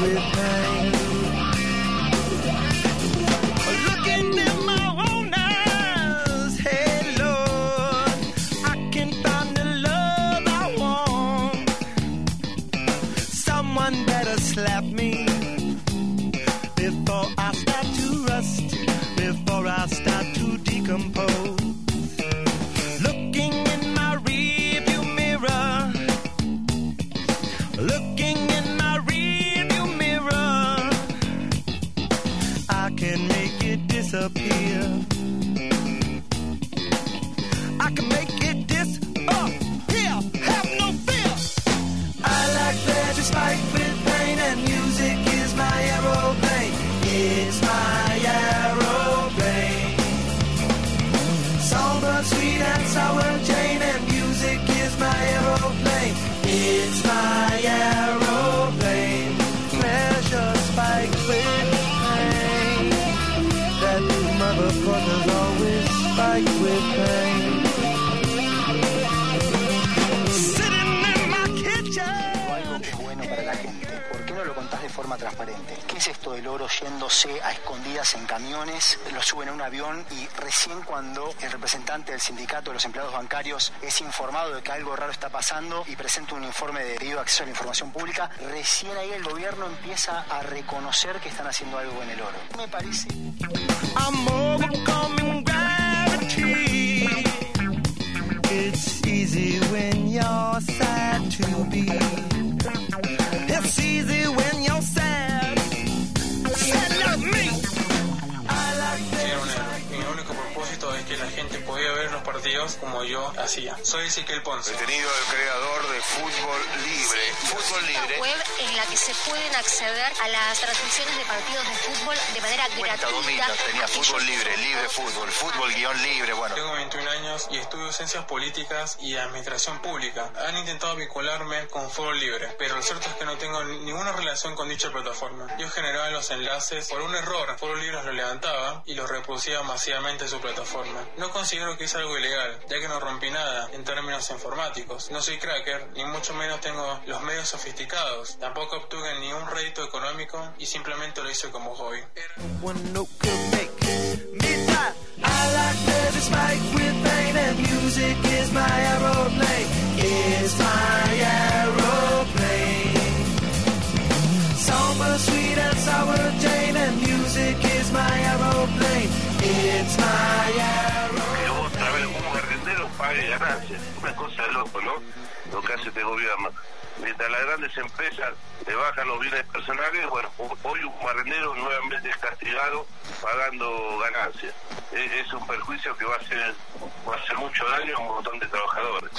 with pain. Looking in my own eyes, hey Lord, I can find the love I want. Someone better slap me before I start to rust, before I start to decompose. Looking in my rearview mirror, looking in my rearview mirror, I can make it disappear. I can make it disappear. Have no fear. I like pleasure spiked with pain, and music is my aeroplane. It's my aeroplane. Somber, sweet and sour Jane, and music is my aeroplane. It's my aeroplane. Pleasure spiked with pain. That motherfucker's always spiked with pain. Sitting in my kitchen. Algo que es bueno para la gente. ¿Por qué no lo contás de forma transparente? ¿Qué es esto del oro yéndose a escondidas en camiones? Lo suben a un avión y recién cuando el representante del sindicato de los empleados bancarios es informado de que algo raro está pasando y presenta un informe de debido acceso a la información pública, recién ahí el gobierno empieza a reconocer que están haciendo algo en el oro. Me parece... I'm overcoming gravity. It's easy when you're sad to be. It's easy when you're sad. Sad like me. Mi único propósito es que la gente podía ver los partidos como yo hacía. Soy Ezequiel Ponce. Detenido el creador de Fútbol Libre. Fútbol Libre. Web en la que se pueden acceder a las transmisiones de partidos de fútbol de manera gratuita. Tenía Fútbol Libre, Libre Fútbol, Fútbol-Libre, bueno. Tengo 21 años y estudio ciencias políticas y administración pública. Han intentado vincularme con Fútbol Libre, pero lo cierto es que no tengo ninguna relación con dicha plataforma. Yo generaba los enlaces por un error. Fútbol Libre lo levantaba y los reproducía masivamente en su plataforma. No considero que es algo ilegal, ya que no rompí nada en términos informáticos. No soy cracker, ni mucho menos tengo los medios sofisticados. Tampoco obtuve ni un rédito económico y simplemente lo hice como hobby. One note could make me die. I like pleasure spiked with pain, and music is my aeroplane. It's my aeroplane. Somber, sweet and sour Jane, and music is my aeroplane. It's my aeroplane. Que otra vez un barrendero pague ganancias. Una cosa de loco, ¿no? Lo que hace este gobierno. Mientras las grandes empresas le bajan los bienes personales, bueno, hoy un barrendero nuevamente es castigado pagando ganancias. Es un perjuicio que va a hacer mucho daño a un montón de trabajadores.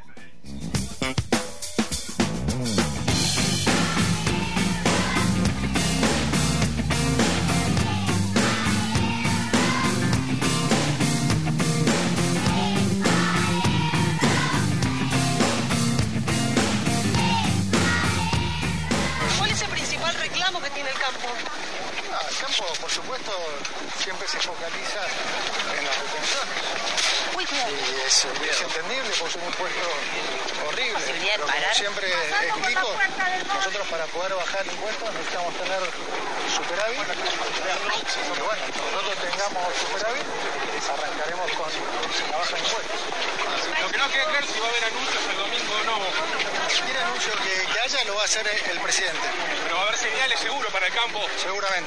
Que tiene el campo. El campo, por supuesto, siempre se focaliza en las retenciones. Y es entendible porque es un impuesto horrible. Pero como siempre explico, nosotros para poder bajar impuestos necesitamos tener superávit. Pero bueno, nosotros tengamos superávit, arrancaremos con la baja de impuestos. Lo que no queda claro si va a haber anuncios el domingo o no. Cualquier anuncio que haya lo va a hacer el presidente. Pero va a haber señales seguro para el campo. Seguramente.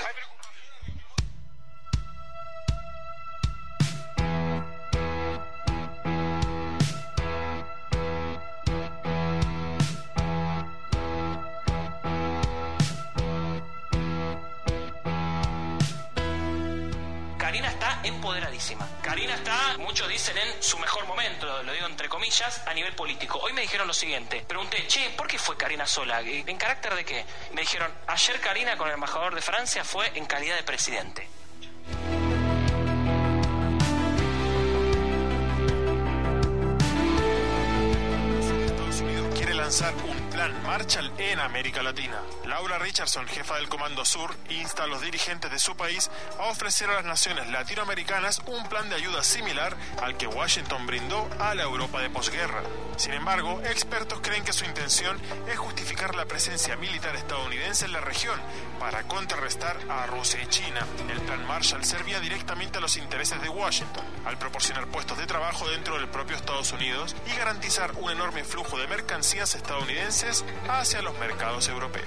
Karina está empoderadísima. Karina está, muchos dicen, en su mejor momento, lo digo entre comillas, a nivel político. Hoy me dijeron lo siguiente. Pregunté, che, ¿por qué fue Karina sola? ¿En carácter de qué? Me dijeron, ayer Karina con el embajador de Francia fue en calidad de presidente. Estados Unidos quiere lanzar un Plan Marshall en América Latina. Laura Richardson, jefa del Comando Sur, insta a los dirigentes de su país a ofrecer a las naciones latinoamericanas un plan de ayuda similar al que Washington brindó a la Europa de posguerra. Sin embargo, expertos creen que su intención es justificar la presencia militar estadounidense en la región para contrarrestar a Rusia y China. El Plan Marshall servía directamente a los intereses de Washington, al proporcionar puestos de trabajo dentro del propio Estados Unidos y garantizar un enorme flujo de mercancías estadounidenses hacia los mercados europeos.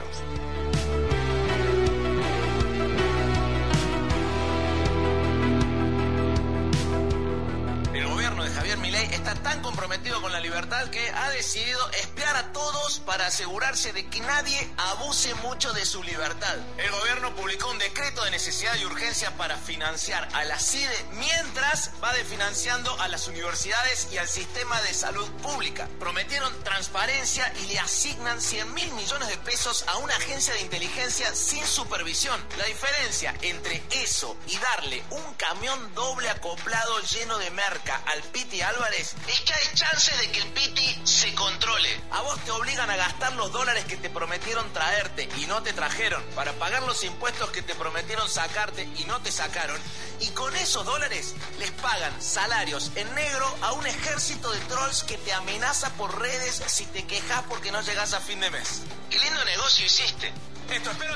El gobierno de Javier Milei está tan comprometido con la libertad que ha decidido espiar a todos para asegurarse de que nadie abuse mucho de su libertad. El gobierno publicó un decreto de necesidad y urgencia para financiar a la CIDE mientras va desfinanciando a las universidades y al sistema de salud pública. Prometieron transparencia y le asignan 100.000 millones de pesos a una agencia de inteligencia sin supervisión. La diferencia entre eso y darle un camión doble acoplado lleno de merca al Piti Álvarez es que hay chances de que el Piti se controle. A vos te obligan a gastar los dólares que te prometieron traerte y no te trajeron, para pagar los impuestos que te prometieron sacarte y no te sacaron, y con esos dólares les pagan salarios en negro a un ejército de trolls que te amenaza por redes si te quejas porque no llegas a fin de mes. Qué lindo negocio hiciste. Esto espero.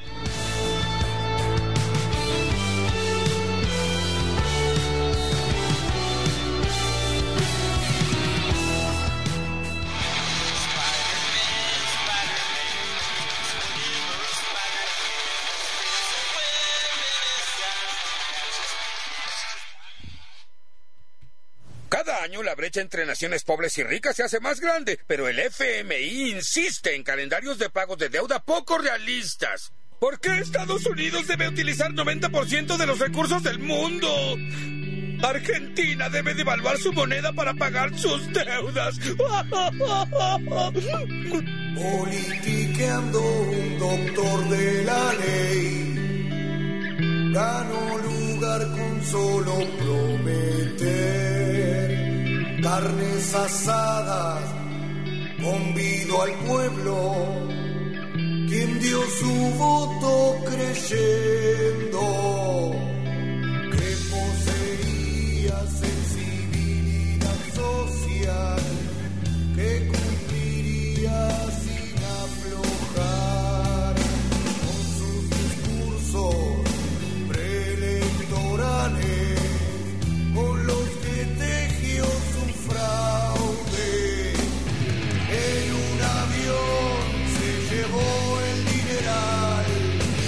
Cada año la brecha entre naciones pobres y ricas se hace más grande, pero el FMI insiste en calendarios de pagos de deuda poco realistas. ¿Por qué Estados Unidos debe utilizar 90% de los recursos del mundo? Argentina debe devaluar su moneda para pagar sus deudas. Politiqueando un doctor de la ley, ganó lugar con solo prometer carnes asadas, convido al pueblo, quien dio su voto creyendo que poseía sensibilidad social, que cumpliría sin aflojar con sus discursos preelectorales, con los que tejió su fraude. En un avión se llevó el dineral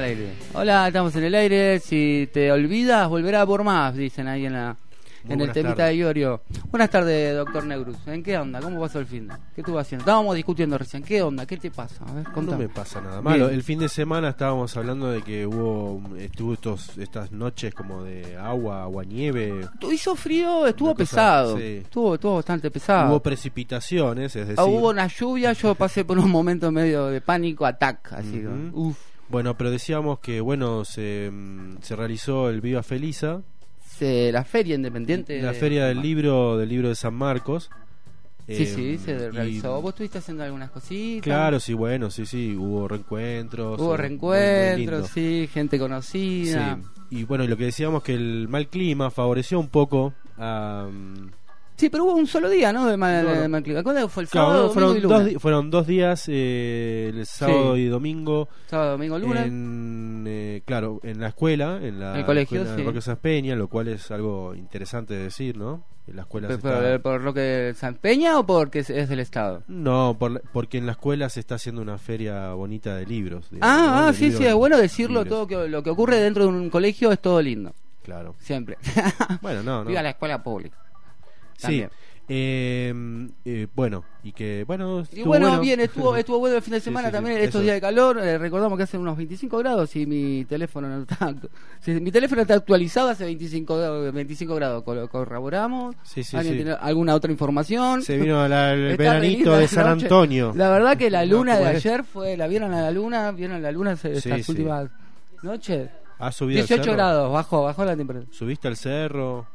al aire. Hola, estamos en el aire. Si te olvidas, volverá por más, dicen ahí en el temita de Iorio. Buenas tardes, doctor Negrus. ¿En qué onda? ¿Cómo pasó el fin? ¿Qué estuvo haciendo? Estábamos discutiendo recién. ¿Qué onda? ¿Qué te pasa? A ver, contame. No me pasa nada malo. Bien. El fin de semana estábamos hablando de que estuvo estas noches como de agua nieve. Hizo frío, estuvo pesado. Sí. Estuvo bastante pesado. Hubo precipitaciones, es decir. Hubo una lluvia, yo pasé por un momento medio de pánico, así. Uf. Bueno, pero decíamos que se realizó el Viva Felisa. La feria independiente. La feria del libro de San Marcos. Sí, se realizó. ¿Vos estuviste haciendo algunas cositas? Claro, sí, bueno, sí, hubo reencuentros. Sí, gente conocida. Sí. Y bueno, lo que decíamos que el mal clima favoreció un poco a... Sí, pero hubo un solo día, ¿no? De mal clima. ¿Cuándo fue el sábado? Fueron 2 días, el sábado y domingo. Sábado, domingo, lunes. En la escuela, el colegio, escuela Roque Sáenz Peña, lo cual es algo interesante de decir, ¿no? En la escuela ¿Por Roque Sáenz Peña o porque es del Estado? No, porque en la escuela se está haciendo una feria bonita de libros. Digamos, sí, es bueno decirlo. Todo lo que ocurre dentro de un colegio es todo lindo. Claro. Siempre. Bueno, no. Viva la escuela pública. También. Sí, bueno, y que bueno, bien, estuvo bueno el fin de semana también, estos días de calor. Recordamos que hacen unos 25 grados y mi teléfono no está mi teléfono está actualizado hace 25 grados. Corroboramos. ¿Alguien tiene alguna otra información? Se vino el veranito de San Antonio. La verdad que la luna de ayer ¿la vieron a la luna? ¿Vieron la luna estas últimas noches? ¿Ha subido 18 grados, bajó la temperatura. ¿Subiste al cerro?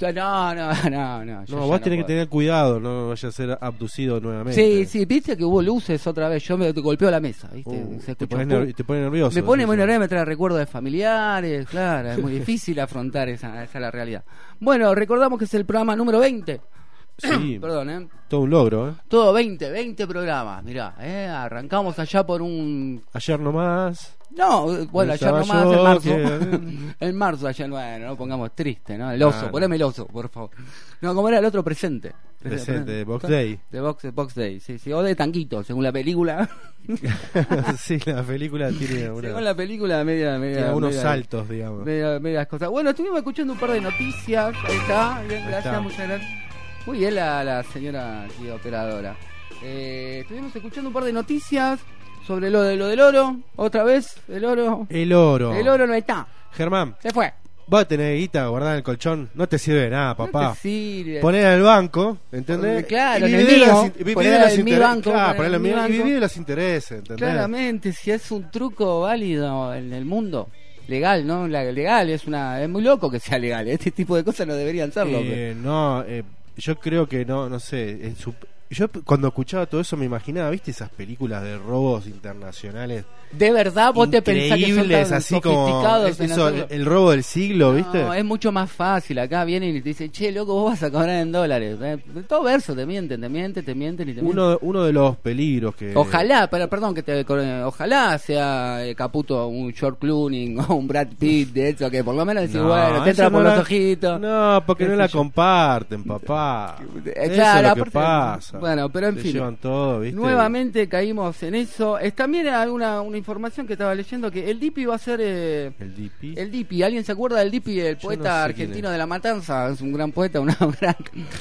No, vos tenés que tener cuidado, no vayas a ser abducido nuevamente. Sí, viste que hubo luces otra vez. Yo me golpeo la mesa, ¿viste? Te pone nervioso. Me pone muy nervioso, me trae recuerdos de familiares, claro, es muy difícil afrontar esa es la realidad. Bueno, recordamos que es el programa número 20. Sí, perdón, todo un logro, Todo 20 programas, mirá, arrancamos allá por ayer nomás. No, bueno, ayer nomás, en marzo, ayer, bueno, no pongamos triste, ¿no? El oso, poneme el oso, por favor. No, como era el otro presente, de Box Day. De Box Day, sí, o de Tanguito, según la película. Sí, la película tiene según la película, media tiene unos saltos, digamos. Medias cosas. Bueno, estuvimos escuchando un par de noticias, ahí está, bien, gracias, muchas gracias. Muy bien la señora aquí, operadora. Estuvimos escuchando un par de noticias sobre lo del oro. Otra vez, el oro. El oro no está. Germán. Se fue. Vos tenés guita guardada en el colchón. No te sirve de nada, papá. No te sirve. Ponela en el banco, ¿entendés? Claro, en el mío. Ponela en mi banco. Claro, ponela en mi banco. Y vive los intereses, ¿entendés? Claramente, si es un truco válido en el mundo. Legal, ¿no? Legal, es muy loco que sea legal. Este tipo de cosas no deberían serlo. Yo creo que no sé. Yo cuando escuchaba todo eso me imaginaba, ¿viste? Esas películas de robos internacionales. ¿De verdad vos te pensás que son tan así sofisticados? Como el robo del siglo, ¿viste? No, es mucho más fácil. Acá vienen y te dicen, che, loco, vos vas a cobrar en dólares. Todo verso, te mienten y te mienten. Uno de los peligros que... Ojalá, ojalá sea Caputo un George Clooney o un Brad Pitt, de eso, que por lo menos decís, bueno, te entra por los ojitos. No, porque no la comparten, papá. Claro, eso es lo que pasa. Bueno, pero en fin, llevan todo, ¿viste? Nuevamente caímos en eso. También una información que estaba leyendo que el Dipi va a ser el Dipi. ¿Alguien se acuerda del Dipi, el poeta argentino de La Matanza? Es un gran poeta, todos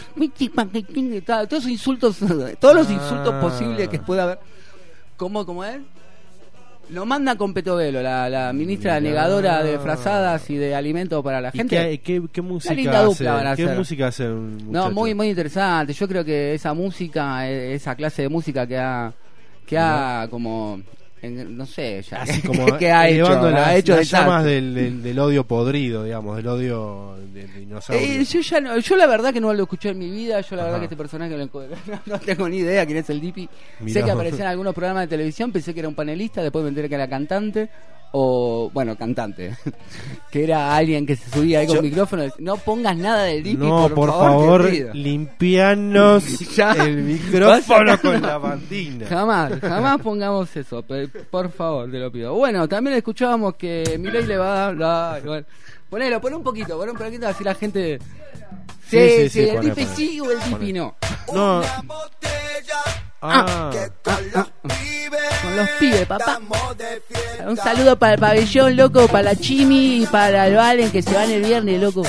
los insultos posibles que pueda haber. ¿Cómo es? Lo manda con Petovelo, la ministra negadora de frazadas y de alimentos para la gente. ¿Qué música hace? ¿Qué música hace un muchacho? No, muy interesante. Yo creo que esa música, esa clase de música que ha como... no sé, ya así como que ha hecho las llamas del odio podrido, digamos, del odio de dinosaurio. Yo la verdad que no lo escuché en mi vida. Yo la verdad que este personaje no tengo ni idea quién es el Dipi. Sé que aparecía en algunos programas de televisión, pensé que era un panelista, después me enteré que era cantante. Cantante, que era alguien que se subía ahí con micrófono. No pongas nada del Dipi, por favor, limpianos el micrófono con la bandina. Jamás pongamos eso, por favor, te lo pido. Bueno, también escuchábamos que Milei le va a dar... Ponelo, pon un poquito, así la gente... Sí, el Dipi sí o el Dipi no. Una botella que con los pibes Con los pibes, papá. Un saludo para el pabellón, loco, para la Chimi y para el Valen que se van el viernes, loco.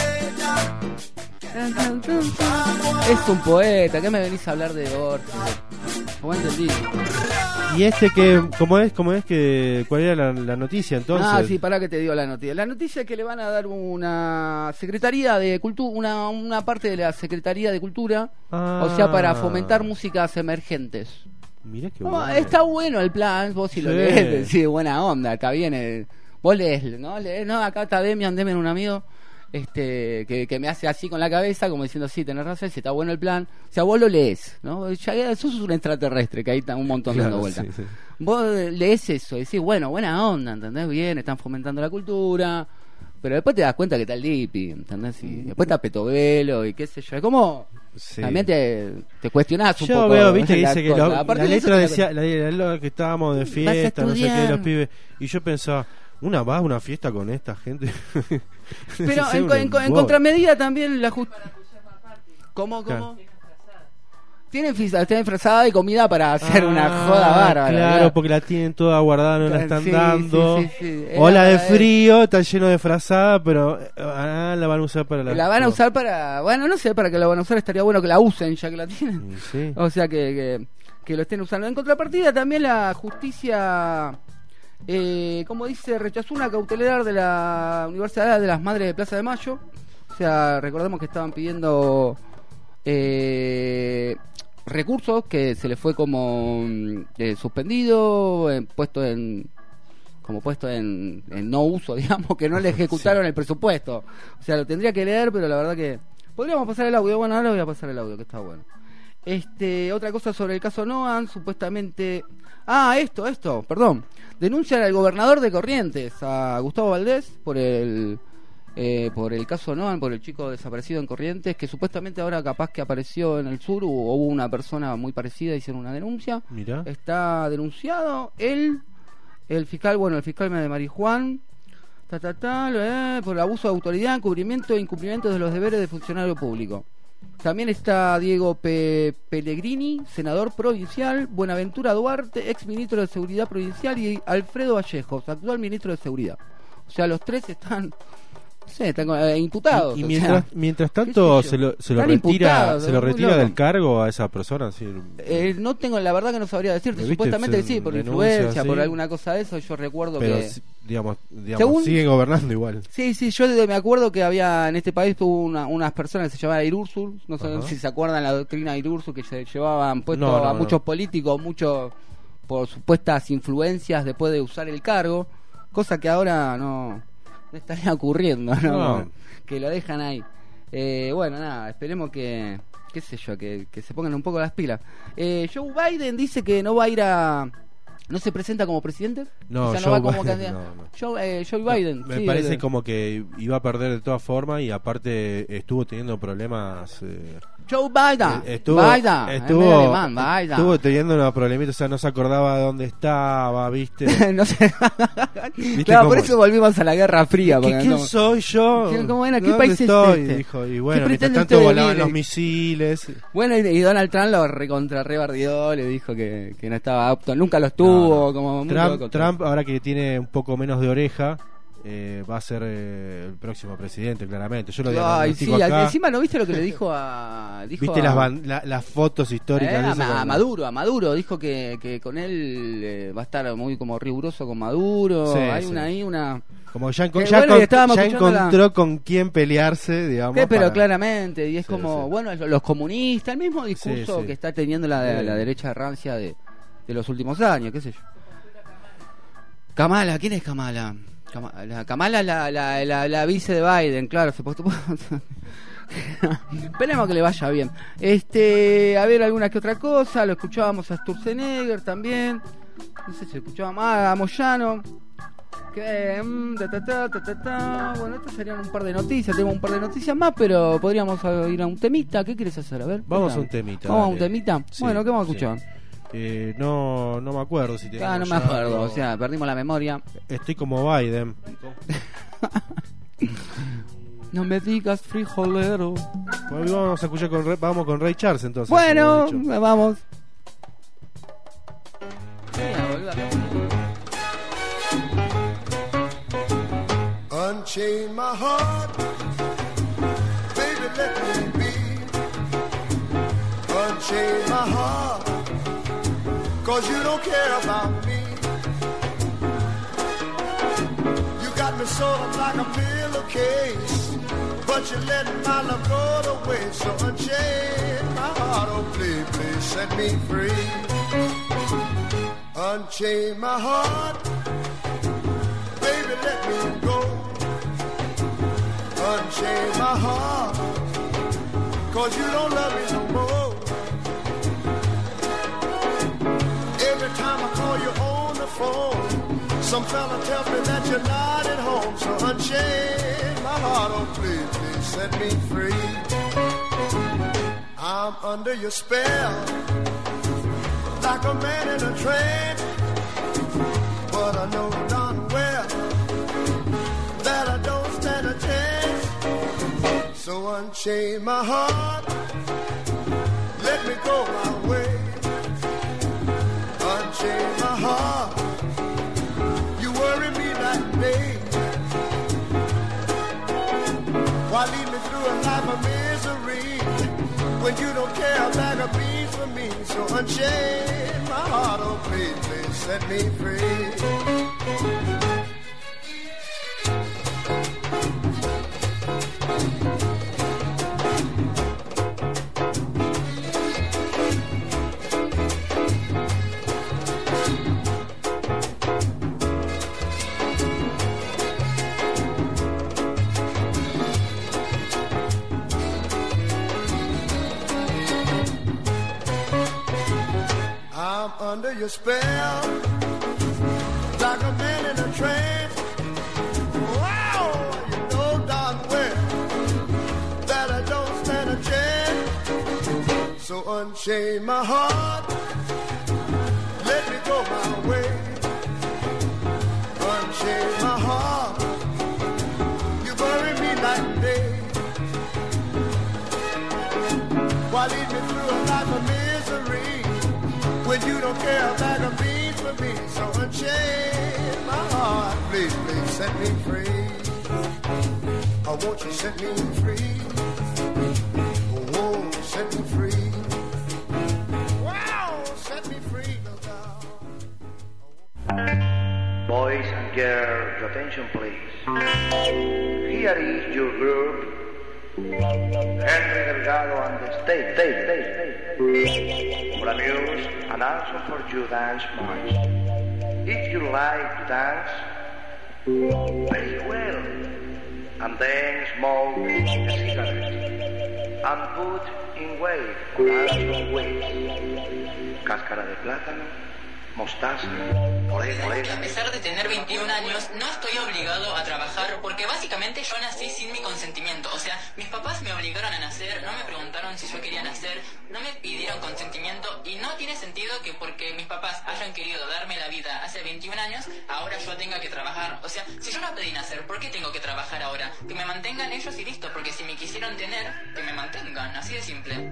Es un poeta, ¿qué me venís a hablar de Borges? ¿Cómo entendí? Y ¿cómo es que cuál era la noticia entonces? Ah, sí, pará que te digo la noticia. La noticia es que le van a dar una Secretaría de Cultura, una parte de la Secretaría de Cultura, o sea, para fomentar músicas emergentes. Mirá qué bueno. Está bueno el plan, vos si lo lees, sí, buena onda, está bien. Vos lees, ¿no? Acá está Demian, un amigo. Que me hace así con la cabeza, como diciendo, sí, tenés razón, si está bueno el plan. O sea, vos lo lees, ¿no? Ya sos un extraterrestre, que ahí está un montón dando vueltas. Sí. Vos lees eso y decís, bueno, buena onda, ¿entendés? Bien, están fomentando la cultura. Pero después te das cuenta que está el Dipi, ¿entendés? Y después está Petovelo y qué sé yo. Es como... Sí. También te cuestionás un poco. Yo veo, viste, que dice que la letra decía la que estábamos de fiesta, no sé qué, los pibes. Y yo pensaba... ¿Una fiesta con esta gente? Pero en contramedida también la justicia. ¿Cómo? Claro. Tienen disfrazada de comida para hacer una joda bárbara. Claro, ¿verdad? Porque la tienen toda guardada, no la están dando. Sí. O la de frío, está lleno de frazada, pero la van a usar para la van a usar para... Bueno, no sé para qué la van a usar, estaría bueno que la usen ya que la tienen. Sí. O sea, que lo estén usando. En contrapartida también la justicia... como dice, rechazó una cautelar de la Universidad de las Madres de Plaza de Mayo. O sea, recordemos que estaban pidiendo recursos que se les fue como suspendido, puesto en no uso, digamos, que no le ejecutaron el presupuesto. O sea, lo tendría que leer, pero la verdad que podríamos pasar el audio. Bueno, ahora voy a pasar el audio, que está bueno. Otra cosa sobre el caso Noan, supuestamente... perdón. Denuncian al gobernador de Corrientes, a Gustavo Valdés, por el caso Noan, por el chico desaparecido en Corrientes, que supuestamente ahora capaz que apareció en el sur, hubo una persona muy parecida, hicieron una denuncia. Mirá. Está denunciado el fiscal de Marijuán, por abuso de autoridad, encubrimiento e incumplimiento de los deberes de funcionario público. También está Diego Pellegrini, senador provincial, Buenaventura Duarte, ex ministro de Seguridad Provincial, y Alfredo Vallejos, actual ministro de Seguridad. O sea, los tres están imputados. Y mientras tanto se lo retira del cargo a esa persona. ¿Sí? No tengo, la verdad que no sabría decirte. Supuestamente sí, por influencia, sí, por alguna cosa de eso. Yo recuerdo que... Digamos siguen gobernando igual. Sí, yo me acuerdo que había en este país tuvo unas personas que se llamaban Irursul, no sé si se acuerdan la doctrina Irursul, que se llevaban puesto a muchos políticos, muchos por supuestas influencias después de usar el cargo, cosa que ahora no estaría ocurriendo, ¿no? Que lo dejan ahí. Bueno, nada, esperemos que qué sé yo, que se pongan un poco las pilas. Joe Biden dice que no va a ir ¿no se presenta como presidente? No, o sea, no va como candidato. Joe Biden. Me parece como que iba a perder de todas formas y aparte estuvo teniendo problemas. Joe Biden. Estuvo teniendo unos problemitas, o sea, no se acordaba de dónde estaba, ¿viste? No sé. ¿Viste? Claro, por eso volvimos a la Guerra Fría. ¿Quién soy yo? ¿Cómo era? ¿Qué país estoy? Dijo, y bueno, mientras tanto volaban los misiles. Bueno, y Donald Trump lo rebardió, le dijo que no estaba apto, nunca lo estuvo. Como Trump, ahora que tiene un poco menos de oreja, va a ser el próximo presidente, claramente. Yo lo digo acá. Encima no viste lo que le dijo a... ¿Viste las fotos históricas? A Maduro. Dijo que con él va a estar muy como riguroso con Maduro. Sí, hay una... Como ya encontró con quién pelearse, digamos. Pero claramente, y es como, bueno, los comunistas, el mismo discurso que está teniendo la derecha rancia de los últimos años, qué sé yo. Kamala, ¿quién es Kamala? Kamala la vice de Biden, claro, se puso. Esperemos que le vaya bien. A ver, alguna que otra cosa. Lo escuchábamos a Sturzenegger también. No sé si lo escuchábamos a Moyano. Bueno, estas serían un par de noticias. Tengo un par de noticias más, pero podríamos ir a un temita. ¿Qué quieres hacer? A ver. Vamos a un temita. ¿Vamos a un temita? Sí, bueno, ¿qué vamos a escuchar? No me acuerdo si no me acuerdo, o sea, perdimos la memoria. Estoy como Biden. No me digas frijolero. Bueno, vamos a escuchar con Ray Charles entonces. Bueno, vamos. Unchain my heart, baby, let me be. Unchain my heart, 'cause you don't care about me. You got me sort of like a pillowcase, but you let my love go to waste. So unchain my heart, oh please, please set me free. Unchain my heart, baby, let me go. Unchain my heart, 'cause you don't love me no more. Every time I call you on the phone, some fella tells me that you're not at home. So unchain my heart, oh please, please set me free. I'm under your spell, like a man in a trance, but I know darn well that I don't stand a chance. So unchain my heart, let me go my way. Unchain my heart, you worry me like day. Why lead me through a life of misery when you don't care a bag of beans for me? So unchain my heart, oh please, please set me free. I'm under your spell, like a man in a trance. Wow, you know darn well that I don't stand a chance. So unchain my heart, let me go my way. Unchain my heart, you bury me like day. Why lead me through a life of misery when you don't care a bag of beans for me? So unchain my heart, please, please set me free. Oh, won't you set me free? Oh, set me free. Wow, set me free, no doubt. Boys and girls, your attention please. Here is your group, Henry Delgado and the stage. For amuse and also for you dance much. If you like to dance, very well. And then smoke a cigarette and put in wave or also wave. Cáscara de plátano, mostaza, orégano. A pesar de tener 21 años, no estoy obligado a trabajar porque básicamente yo nací sin mi consentimiento. O sea, mis papás me obligaron a nacer, no me preguntaron si yo quería nacer, no me pidieron consentimiento y no tiene sentido que porque mis papás hayan querido darme la vida hace 21 años, ahora yo tenga que trabajar. O sea, si yo no pedí nacer, ¿por qué tengo que trabajar ahora? Que me mantengan ellos y listo, porque si me quisieron tener, que me mantengan, así de simple.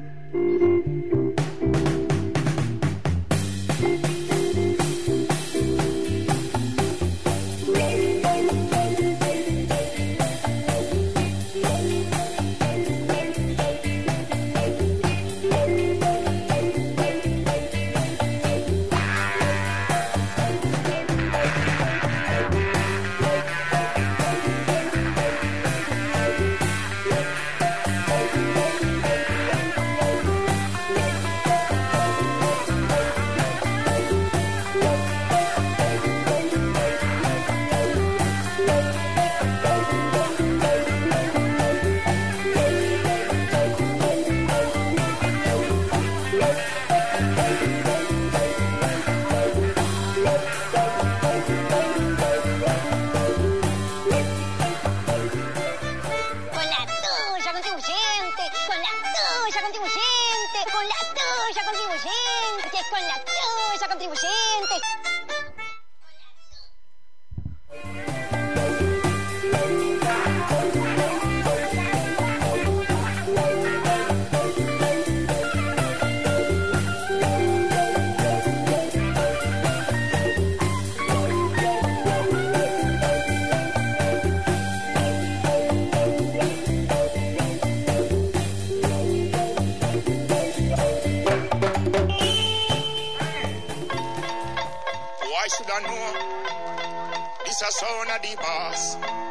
should I know. This a sound of the boss.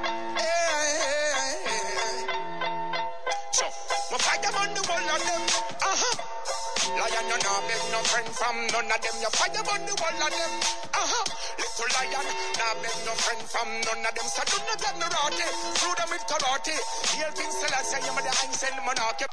So, my fight them on the wall of them. Lion, you not beg no friend from none of them. You fight them on the wall of them. Little lion, not beg no friend from none of them. So do not get no rotty. Through them with karate. Heal things till I say you the Einstein monarchy.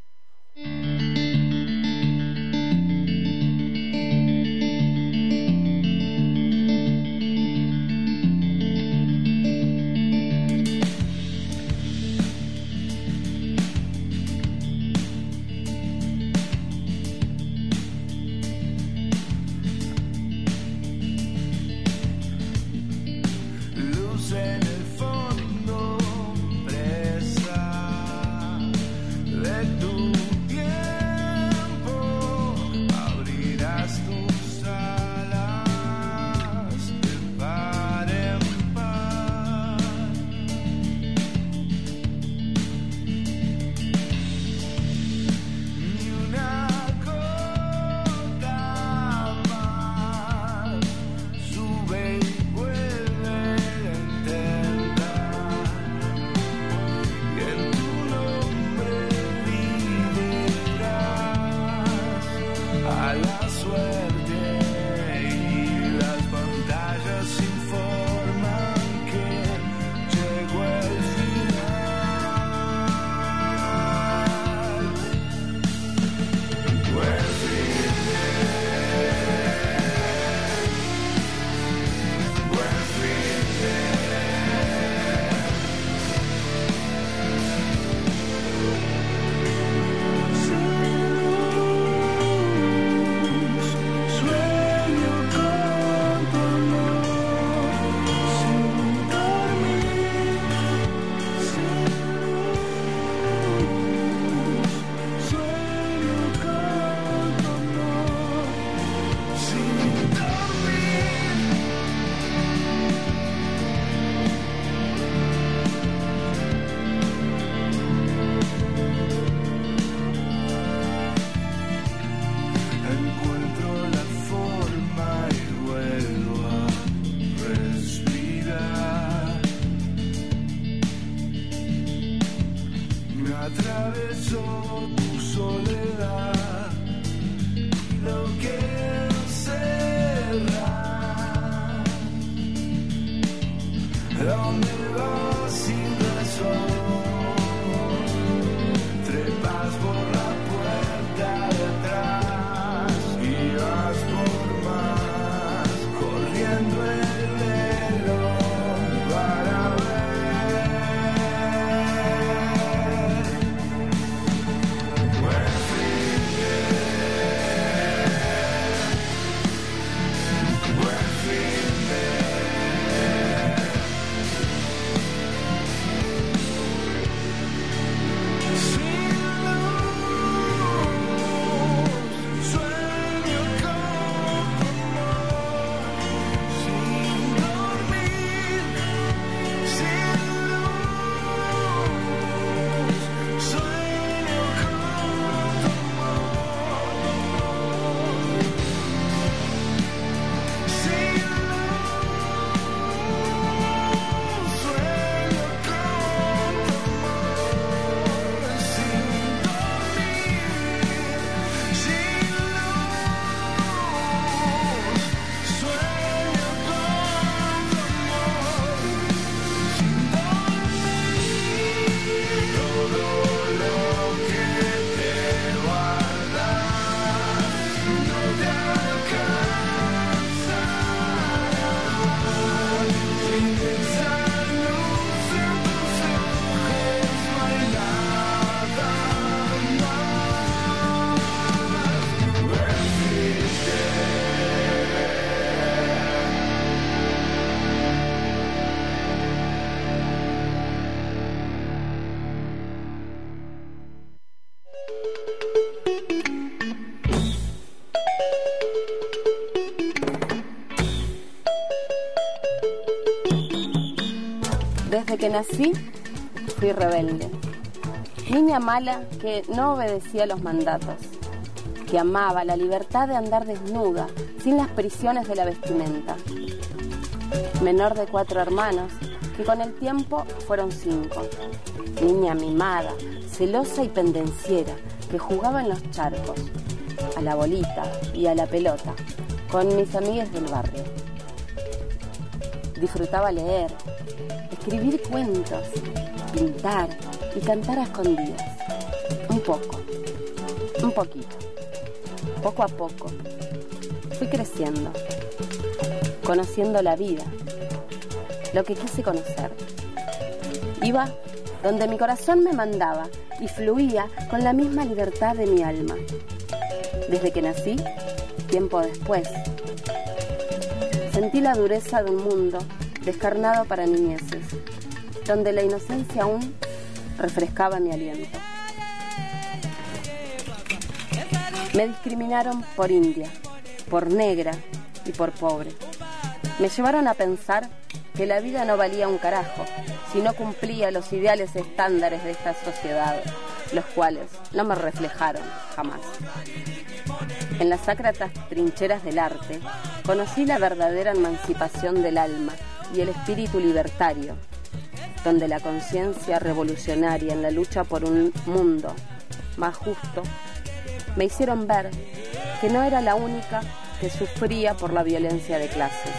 Desde que nací, fui rebelde. Niña mala que no obedecía los mandatos, que amaba la libertad de andar desnuda, sin las prisiones de la vestimenta. Menor de 4 hermanos, que con el tiempo fueron 5. Niña mimada, celosa y pendenciera, que jugaba en los charcos, a la bolita y a la pelota, con mis amigas del barrio. Disfrutaba leer, escribir cuentos, pintar y cantar a escondidas. Un poco, un poquito, poco a poco. Fui creciendo, conociendo la vida, lo que quise conocer. Iba donde mi corazón me mandaba y fluía con la misma libertad de mi alma. Desde que nací, tiempo después, sentí la dureza de un mundo descarnado para niñeces, donde la inocencia aún refrescaba mi aliento. Me discriminaron por india, por negra y por pobre. Me llevaron a pensar que la vida no valía un carajo si no cumplía los ideales estándares de esta sociedad, los cuales no me reflejaron jamás. En las sacratas trincheras del arte conocí la verdadera emancipación del alma y el espíritu libertario, donde la conciencia revolucionaria en la lucha por un mundo más justo me hicieron ver que no era la única que sufría por la violencia de clases,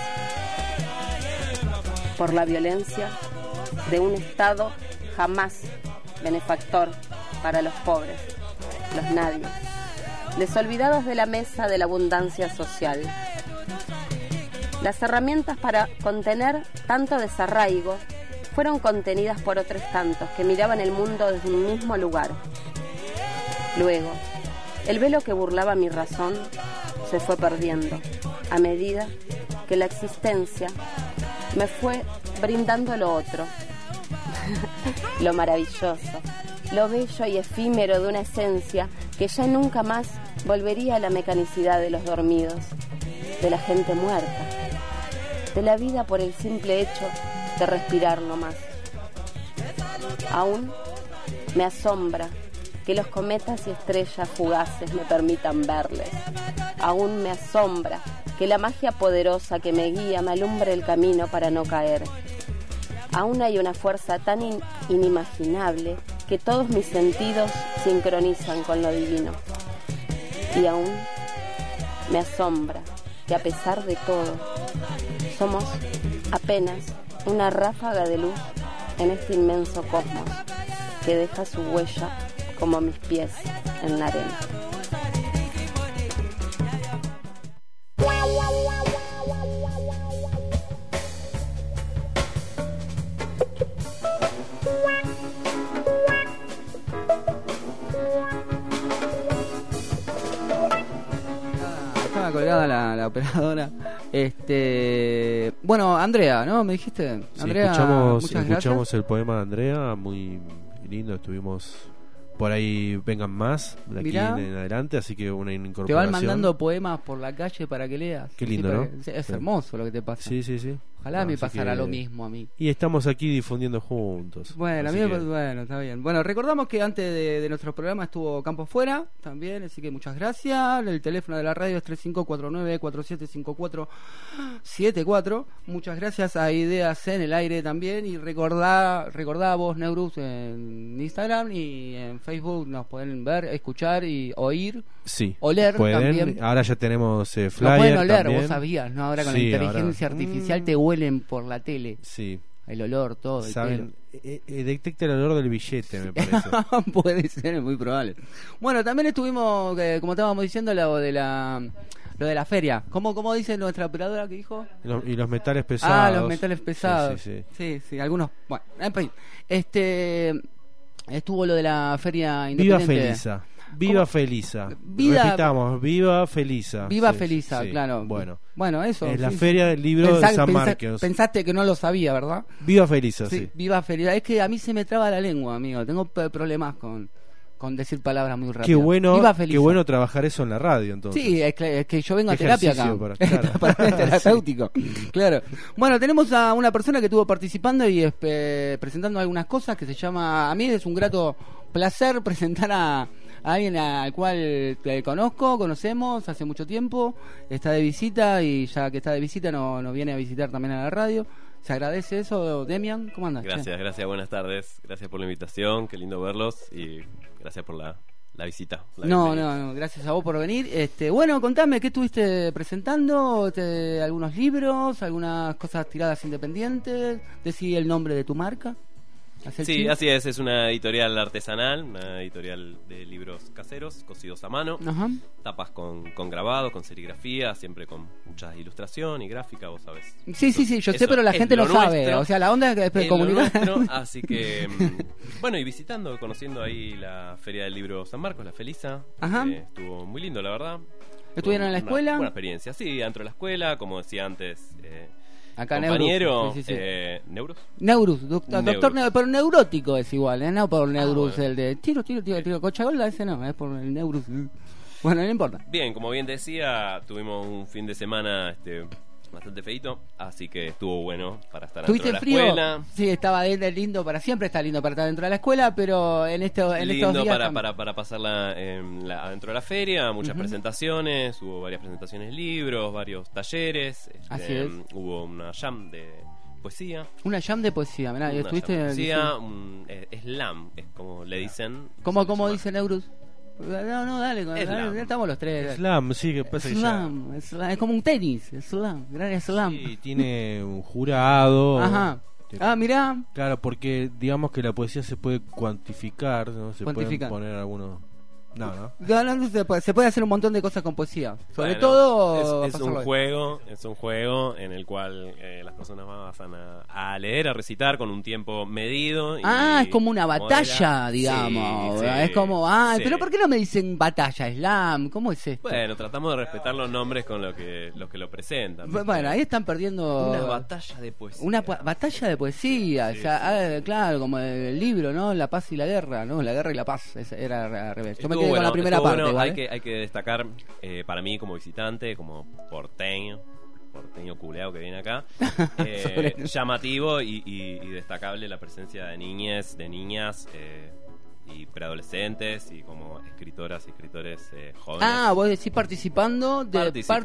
por la violencia de un Estado jamás benefactor para los pobres, los nadie, desolvidados de la mesa de la abundancia social. Las herramientas para contener tanto desarraigo fueron contenidas por otros tantos que miraban el mundo desde un mismo lugar. Luego, el velo que burlaba mi razón se fue perdiendo a medida que la existencia me fue brindando lo otro, lo maravilloso, lo bello y efímero de una esencia que ya nunca más volvería a la mecanicidad de los dormidos, de la gente muerta, de la vida por el simple hecho de respirar nomás. Aún me asombra que los cometas y estrellas fugaces me permitan verles. Aún me asombra que la magia poderosa que me guía me alumbre el camino para no caer. Aún hay una fuerza tan inimaginable que todos mis sentidos sincronizan con lo divino. Y aún me asombra que a pesar de todo, somos apenas una ráfaga de luz en este inmenso cosmos que deja su huella como mis pies en la arena. Estaba colgada la operadora. Bueno, Andrea, ¿no? ¿Me dijiste? Sí, Andrea, escuchamos el poema de Andrea, muy lindo, estuvimos por ahí, vengan más de aquí en adelante, así que una incorporación. Te van mandando poemas por la calle para que leas. Qué lindo, ¿no? Es hermoso lo que te pasa. Sí, sí, sí. Ojalá me pasara lo mismo a mí. Y estamos aquí difundiendo juntos. Bueno, bueno, está bien. Bueno, recordamos que antes de nuestro programa estuvo Campos Fuera también, así que muchas gracias. El teléfono de la radio es 3549-4754. Muchas gracias a Ideas en el Aire también. Y recordá vos, Neurus, en Instagram y en Facebook nos pueden ver, escuchar y oír. Sí, oler también. Ahora ya tenemos flyer. Lo pueden oler, también. Vos sabías, ¿no? Ahora con la inteligencia artificial te huelen por la tele. Sí. El olor, todo. Saben, detecta el olor del billete, me parece. Puede ser, es muy probable. Bueno, también estuvimos, como estábamos diciendo, lo de la feria. ¿Cómo dice nuestra operadora que dijo? Y los metales pesados. Los metales pesados. Sí, algunos. Bueno, en fin. Estuvo lo de la feria independiente. Viva Felisa. Repitamos, viva Felisa. Viva Felisa, claro. Bueno, eso. Es la feria del libro de San Marcos. Pensaste que no lo sabía, ¿verdad? Viva Felisa, sí. Viva Felisa. Es que a mí se me traba la lengua, amigo. Tengo problemas con decir palabras muy rápido. Qué bueno trabajar eso en la radio, entonces. Sí, es que yo vengo a terapia acá. Para el terapéutico. Claro. Bueno, tenemos a una persona que estuvo participando y presentando algunas cosas que se llama... A mí es un grato placer presentar a alguien al cual conocemos hace mucho tiempo, está de visita y ya que está de visita nos viene a visitar también a la radio. Se agradece eso. Demian, ¿cómo andas? Gracias, buenas tardes. Gracias por la invitación, qué lindo verlos y gracias por la visita. No, gracias a vos por venir. Bueno, contame, ¿qué estuviste presentando? ¿Algunos libros? ¿Algunas cosas tiradas independientes? ¿Decí el nombre de tu marca? Sí, así es una editorial artesanal, una editorial de libros caseros, cosidos a mano, tapas con grabado, con serigrafía, siempre con mucha ilustración y gráfica, vos sabés. Sí, yo sé, pero la gente no sabe, o sea, la onda es comunicar. Así que, bueno, y conociendo ahí la Feria del Libro San Marcos, la Felisa, estuvo muy lindo, la verdad. ¿Estuvieron en la escuela? Buena experiencia, sí, dentro de la escuela, como decía antes... Acá compañero, Neurus, doctor, pero neurótico es igual, no por Neurus, el de tiro, Cocha-Golda, ese no, es por el Neurus. Bueno, no importa. Bien, como bien decía, tuvimos un fin de semana bastante feito, así que estuvo bueno para estar dentro de la escuela. Sí, estaba lindo siempre está lindo para estar dentro de la escuela, pero en estos días para pasarla dentro de la feria, muchas presentaciones, hubo varias presentaciones de libros, varios talleres, así es. Hubo una jam de poesía. Una jam de poesía, mirá, estuviste poesía, slam, es como le dicen. ¿Cómo dice Neurus? No, dale, estamos los tres. Slam, sí, que pasa slam, es como un tenis, gran slam. Sí, tiene un jurado. Ajá. Mirá. Claro, porque digamos que la poesía se puede cuantificar, ¿no? Se pueden poner algunos... No. Se puede hacer un montón de cosas con poesía. Sobre todo es un juego en el cual las personas van a leer, a recitar con un tiempo medido. Es como una batalla, digamos. Sí, es como, pero ¿por qué no me dicen batalla, slam? ¿Cómo es esto? Bueno, tratamos de respetar los nombres con los que lo presentan. Bueno, ahí están perdiendo una batalla de poesía. Una batalla de poesía, claro, como el libro, ¿no? La paz y la guerra, ¿no? La guerra y la paz, era al revés. Yo me con la primera parte, ¿vale? Hay que destacar para mí como visitante, como porteño culeado que viene acá, llamativo y destacable la presencia de niñas y preadolescentes y como escritoras y escritores jóvenes. Vos decís participando de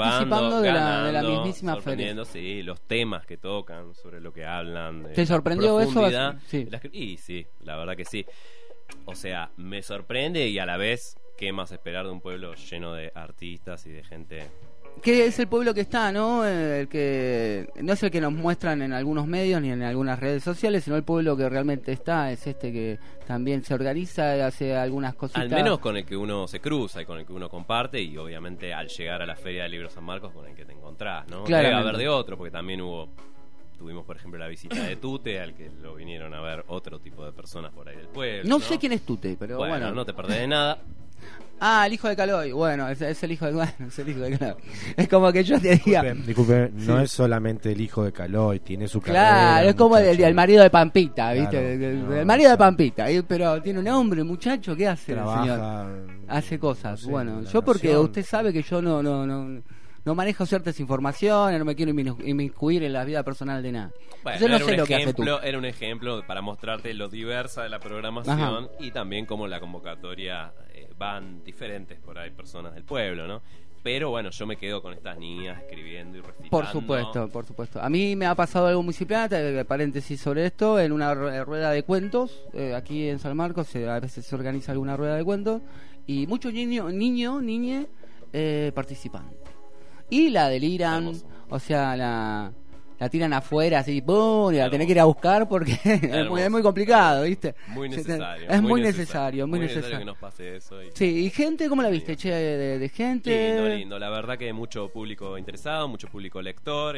la mismísima feria. Sí, los temas que tocan, sobre lo que hablan. ¿Te sorprendió eso? Sí. Sí, la verdad que sí. O sea, me sorprende y a la vez, ¿qué más esperar de un pueblo lleno de artistas y de gente? Que es el pueblo que está, ¿no? El que no es el que nos muestran en algunos medios ni en algunas redes sociales, sino el pueblo que realmente está, es que también se organiza y hace algunas cositas. Al menos con el que uno se cruza y con el que uno comparte, y obviamente al llegar a la Feria del Libro San Marcos con el que te encontrás, ¿no? Debe haber de otro, porque también tuvimos, por ejemplo, la visita de Tute, al que lo vinieron a ver otro tipo de personas por ahí del pueblo. No sé quién es Tute, pero bueno. No te perdés de nada. El hijo de Caloy. Bueno, es el hijo de Caloy. Es como que yo te diga. Disculpe, no es solamente el hijo de Caloy, tiene su carrera. Claro, es como el marido de Pampita, ¿viste? Claro, el marido de Pampita, pero tiene un hombre, muchacho, ¿qué hace el señor? Hace cosas. Bueno, yo porque usted sabe que yo no manejo ciertas informaciones, no me quiero inmiscuir en la vida personal de nada. Bueno, yo no sé lo que hace tú. Era un ejemplo para mostrarte lo diversa de la programación y también cómo la convocatoria van diferentes por ahí personas del pueblo, ¿no? Pero bueno, yo me quedo con estas niñas escribiendo y recitando. Por supuesto. A mí me ha pasado algo muy similar, paréntesis sobre esto, en una rueda de cuentos, aquí en San Marcos, a veces se organiza alguna rueda de cuentos, y muchos niñes participantes. Y la deliran, o sea, la tiran afuera así, ¡pum! Y la tenés que ir a buscar porque es muy complicado, ¿viste? Muy necesario. Es muy necesario que nos pase eso. Sí, y gente, ¿cómo la viste, che? De gente. Lindo. La verdad que mucho público interesado, mucho público lector.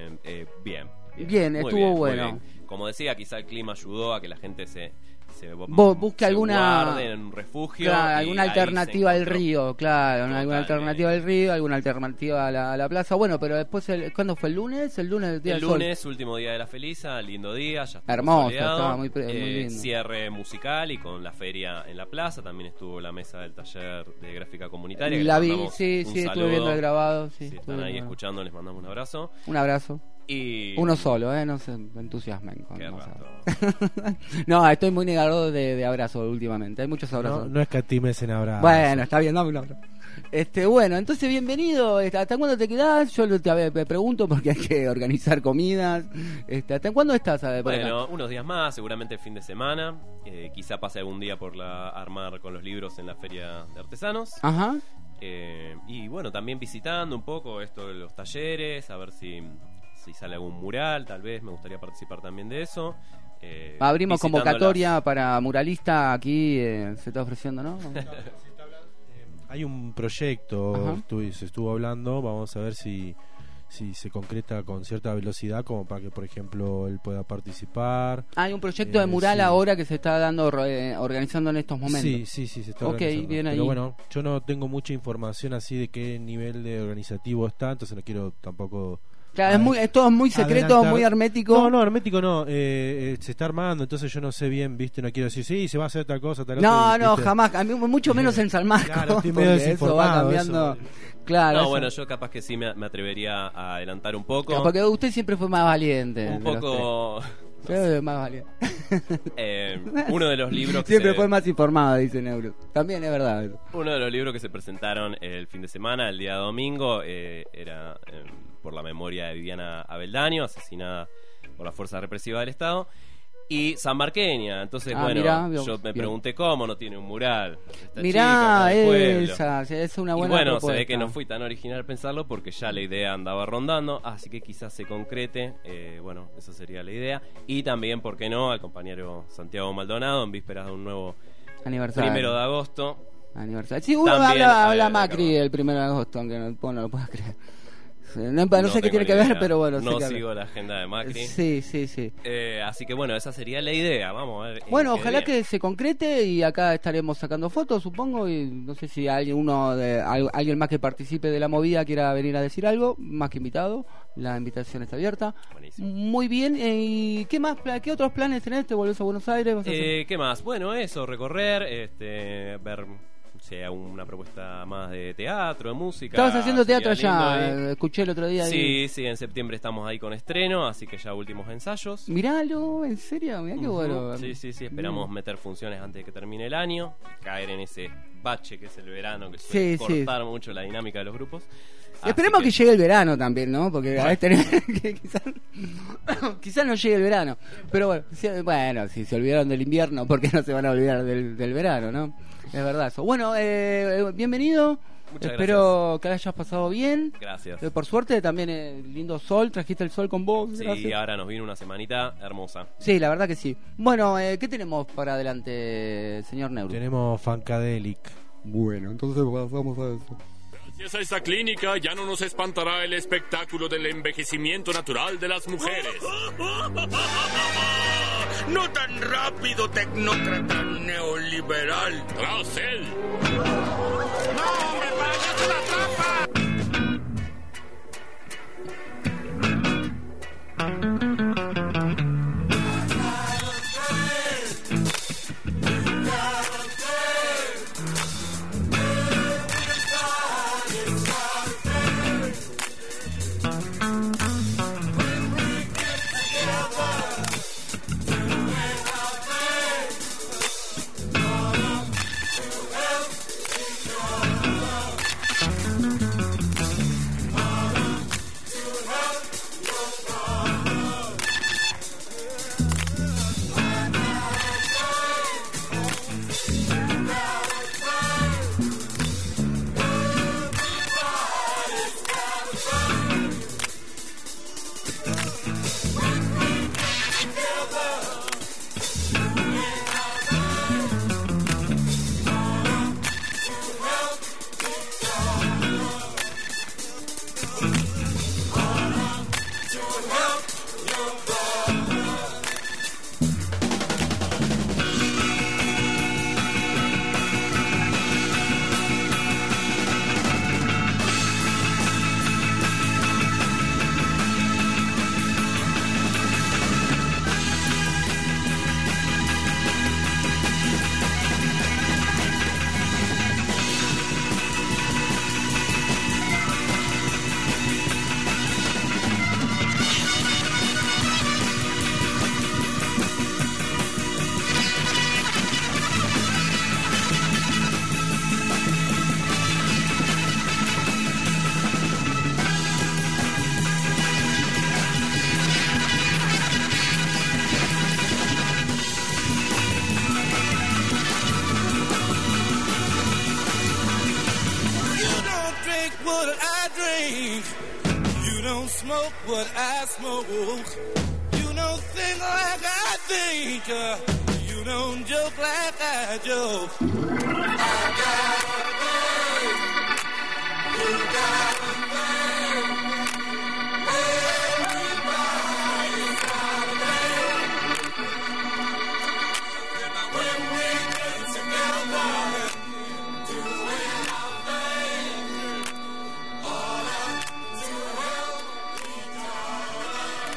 Bien, estuvo bueno. Como decía, quizá el clima ayudó a que la gente se busque alguna un refugio, claro, alguna alternativa al río, claro, alguna alternativa al río, alguna alternativa a la plaza. Bueno, pero después ¿cuándo fue? El lunes, último día de la Felisa, lindo día, ya hermoso, estaba muy lindo. Cierre musical y con la feria en la plaza, también estuvo la mesa del taller de gráfica comunitaria. La vi, sí, estuve viendo el grabado, si están ahí escuchando, les mandamos un abrazo. Un abrazo. Y... Uno solo, no se entusiasmen. No, estoy muy negado de abrazo últimamente. Hay muchos abrazos. No escatimes en abrazos. Bueno, está bien, dame un abrazo. Bueno, entonces bienvenido. ¿Hasta cuándo te quedás? Yo te pregunto porque hay que organizar comidas. ¿Hasta cuándo estás? Bueno, unos días más, seguramente el fin de semana. Quizá pase algún día por armar con los libros en la feria de artesanos. Ajá. Y bueno, también visitando un poco esto de los talleres, a ver si sale algún mural, tal vez me gustaría participar también de eso. Abrimos convocatoria para muralista aquí, se está ofreciendo, ¿no? Hay un proyecto, se estuvo hablando, vamos a ver si se concreta con cierta velocidad como para que, por ejemplo, él pueda participar. Hay un proyecto de mural ahora que se está organizando en estos momentos. Sí, se está organizando. Bien ahí. Pero bueno, yo no tengo mucha información así de qué nivel de organizativo está, entonces no quiero tampoco... Claro, es todo muy secreto, adelantar. Muy hermético. No, hermético no. Se está armando, entonces yo no sé bien, ¿viste? No quiero decir, sí, se va a hacer tal cosa, tal otra. No, jamás. A mí, mucho menos en Salmasco. Claro, estoy medio desinformado. Eso va cambiando. Eso. Claro. No, bueno, yo capaz que sí me atrevería a adelantar un poco. Claro, porque usted siempre fue más valiente. Un poco... más valiente. Uno de los libros que siempre fue más informado, dice Neuro. También es verdad eso. Uno de los libros que se presentaron el fin de semana, el día domingo, era por la memoria de Viviana Abeldaño, asesinada por la fuerza represiva del Estado, y sanmarqueña. Entonces, yo me pregunté cómo no tiene un mural. Mirá, esa es una buena propuesta. Se ve que no fui tan original pensarlo porque ya la idea andaba rondando, así que quizás se concrete. Esa sería la idea. Y también, ¿por qué no?, al compañero Santiago Maldonado, en vísperas de un nuevo aniversario. 1 de agosto. Aniversario. Sí, uno habla Macri el 1 de agosto, aunque no lo puedas creer. No sé qué tiene que ver, pero bueno. No sigo la agenda de Macri. Sí. Así que bueno, esa sería la idea. Vamos a ver. Bueno, ojalá que se concrete y acá estaremos sacando fotos, supongo. Y no sé si alguien más que participe de la movida quiera venir a decir algo, más que invitado. La invitación está abierta. Buenísimo. Muy bien. ¿Y qué más? ¿Qué otros planes tenés? ¿Te volvés a Buenos Aires? ¿Qué más? Bueno, eso, recorrer, ver sea una propuesta más de teatro, de música. Estabas haciendo teatro ya, escuché el otro día. Sí, en septiembre estamos ahí con estreno, así que ya últimos ensayos. Miralo, ¿en serio? Mirá qué bueno. Sí, esperamos meter funciones antes de que termine el año, caer en ese bache que es el verano, que suele cortar mucho la dinámica de los grupos. Esperemos que llegue el verano también, ¿no? Porque a veces quizás no llegue el verano. Pero bueno, si se olvidaron del invierno, ¿por qué no se van a olvidar del verano, no? Es verdad eso. Bueno, bienvenido. Muchas Espero que la hayas pasado bien. Gracias. Por suerte también lindo sol, trajiste el sol con vos. Sí, gracias. Ahora nos vino una semanita hermosa. Sí, la verdad que sí. Bueno, ¿qué tenemos para adelante, señor Neuro? Tenemos Funkadelic. Bueno, entonces vamos a eso. Gracias a esta clínica ya no nos espantará el espectáculo del envejecimiento natural de las mujeres. No tan rápido, tecnócrata neoliberal. Tras él. ¡No, me vayas a la trampa! drink what I drink. You don't smoke what I smoke. You don't think like I think. You don't joke like I joke. I got a thing. You got a thing. Everybody's got a thing. When we get together, doing our thing, order to help each other.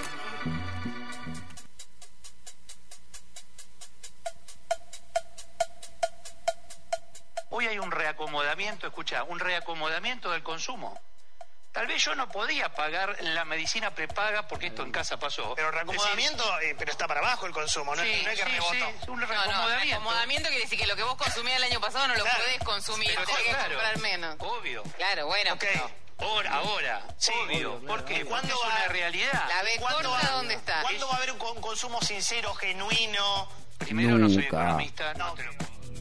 Hoy hay un reacomodamiento, escucha, un reacomodamiento del consumo. Tal vez yo no podía pagar la medicina prepaga porque esto en casa pasó. Pero reacomodamiento, pero está para abajo el consumo, no, Sí, no hay que sí, rebotar. sí, es un reacomodamiento. Reacomodamiento quiere decir que lo que vos consumías el año pasado no lo podés consumir, Pero tenés que claro, comprar menos. Obvio. Claro, bueno, pero Ahora, Sí, obvio. ¿Por qué? Porque es una realidad. la B corta, ¿dónde está? ¿Cuándo va a haber un consumo sincero, genuino? Primero, no soy Nunca. economista, no te lo...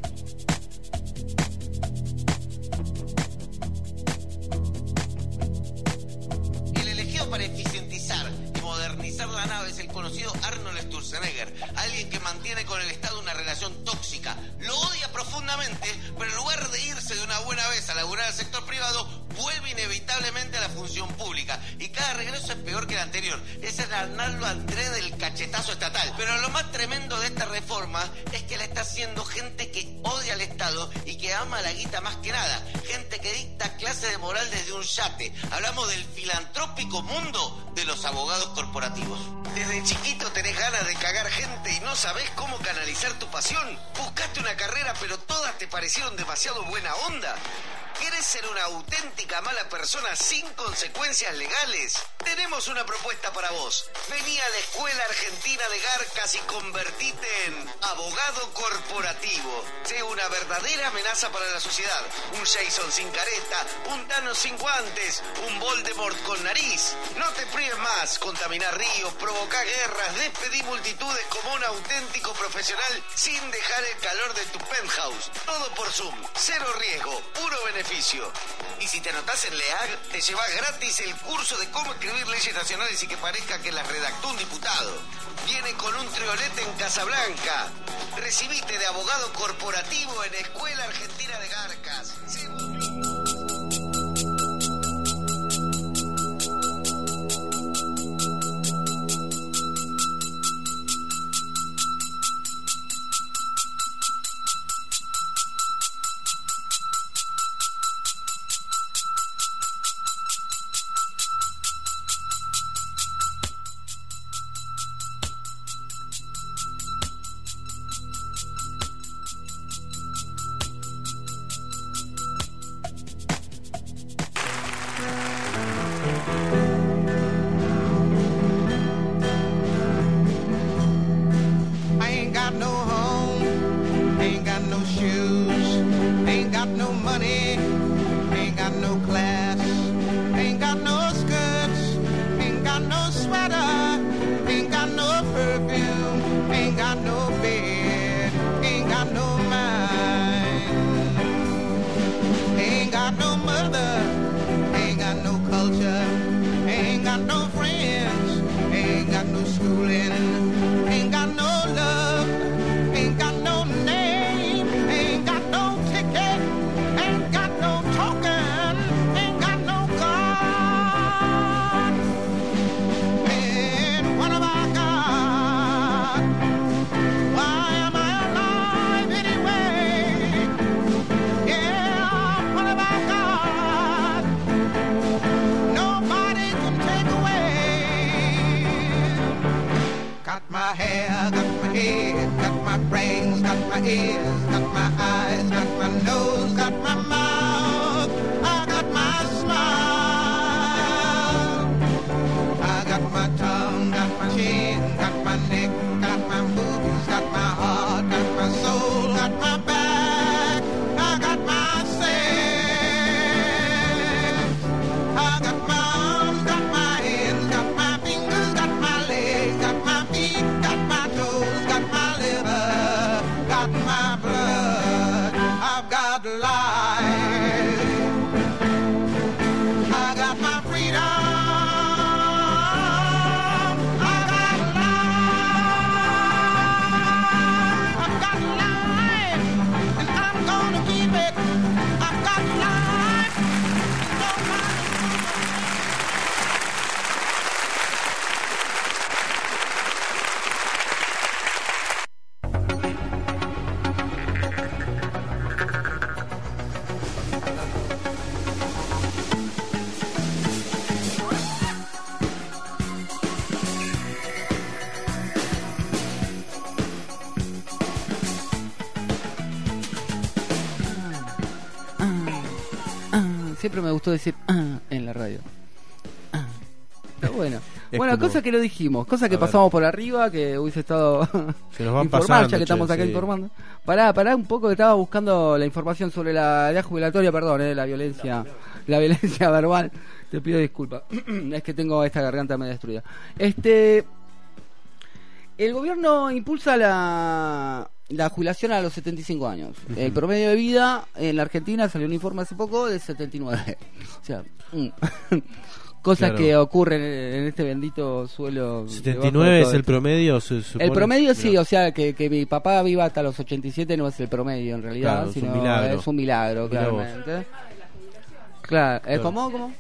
El elegido para eficientizar y modernizar la nave es el conocido Arnold Schwarzenegger, alguien que mantiene con el Estado una relación tóxica. Lo odia profundamente, pero en lugar de irse de una buena vez a laburar al sector privado, vuelve inevitablemente a la función pública. Y cada regreso es peor que el anterior. Es el Arnaldo André del cachetazo estatal. Pero lo más tremendo de esta reforma es que la está haciendo gente que odia al Estado y que ama la guita más que nada. Gente que dicta clase de moral desde un yate. Hablamos del filantrópico mundo de los abogados corporativos. Desde chiquito tenés ganas de cagar gente y no sabés cómo canalizar tu pasión. Buscaste una carrera pero todas te parecieron demasiado buena onda. ¿Quieres ser una auténtica mala persona sin consecuencias legales? Tenemos una propuesta para vos. Vení a la Escuela Argentina de Garcas y convertite en abogado corporativo. Sé una verdadera amenaza para la sociedad. Un Jason sin careta, un Thanos sin guantes, un Voldemort con nariz. No te prives más. Contaminar ríos, provocar guerras, despedir multitudes como un auténtico profesional sin dejar el calor de tu penthouse. Todo por Zoom. Cero riesgo, puro beneficio. Y si te anotás en LEAG, te llevas gratis el curso de cómo escribir leyes nacionales y que parezca que las redactó un diputado. Viene con un triolete en Casablanca. Recibite de abogado corporativo en Escuela Argentina de Garcas. I ain't got no home, ain't got no shoes, ain't got no money, ain't got no class, ain't got no skirts, ain't got no sweater, ain't got no perfume, ain't got no bed, ain't got no mind, ain't got no mother, ain't got no culture, ain't got no friends, ain't got no schooling, ain't got no love, ain't got no name, ain't got no ticket, ain't got no token, ain't got no God. And what have I got? Why am I alive anyway? Yeah, what have I got? Nobody can take away. Got my hair, got my head, got my brains, got my ears, got my eyes, got my nose, got my mouth, I got my smile. I got my tongue, got my chin, got my neck, got my boobs, got my heart, got my soul, got my back, I got my sex. I got my arms, got my hands, got my fingers, got my legs, got my feet, got my toes, got my liver, got my blood, I've got life. siempre me gustó decir en la radio. Pero bueno. Bueno, como... cosas que no dijimos, cosas que pasamos por arriba, que hubiese estado se nos van informar, pasando, ya que estamos acá informando. Pará un poco, que estaba buscando la información sobre la edad jubilatoria, perdón, la violencia verbal. Te pido disculpas. Es que tengo esta garganta medio destruida. El gobierno impulsa la jubilación a los 75 años. El promedio de vida en la Argentina, salió un informe hace poco, de 79. O sea, cosas que ocurren en este bendito suelo. 79 es el promedio, el promedio sí, o sea, que mi papá viva hasta los 87 no es el promedio en realidad, claro, sino es un milagro, claramente. Claro, ¿cómo?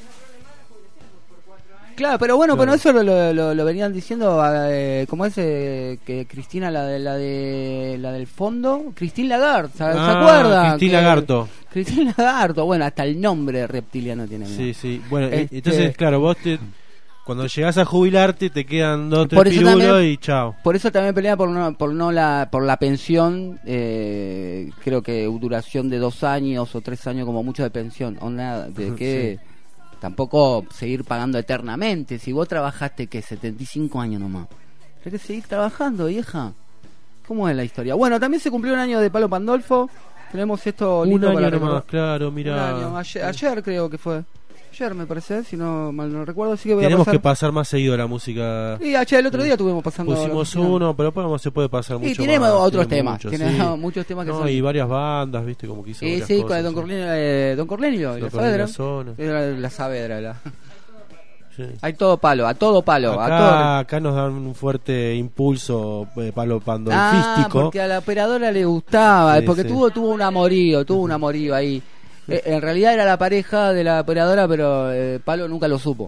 Claro, pero bueno, pero eso lo venían diciendo, como es que Cristina, la del fondo, Christine Lagarde, ¿se acuerda? Cristina Lagarto. Cristina Lagarto, bueno, hasta el nombre reptiliano tiene. Sí, bueno, entonces, claro, vos cuando llegás a jubilarte te quedan 2 o 3 pirulos y chao. Por eso también pelea por la pensión, creo que duración de 2 años o 3 años como mucho de pensión, o nada, de que... Sí. Tampoco seguir pagando eternamente. Si vos trabajaste, ¿qué? 75 años nomás. Tenés que seguir trabajando, vieja. ¿Cómo es la historia? Bueno, también se cumplió un año de Palo Pandolfo. Tenemos esto lindo un año para nomás, claro, mira. Un año. Ayer creo que fue. Ayer me parece, si no mal no recuerdo. Así que tenemos que pasar más seguido la música. Y ayer el otro día estuvimos pasando. Pusimos uno, pero después se puede pasar mucho. Y tenemos más, otros temas. Tenemos muchos temas que son. Y varias bandas, viste, como que hizo. Sí, con Don Cornelio. La Saavedra. Sí. Hay todo palo, a todo palo. Acá nos dan un fuerte impulso palo pandolfístico. Porque a la operadora le gustaba, porque tuvo un amorío ahí. En realidad era la pareja de la operadora, pero Palo nunca lo supo.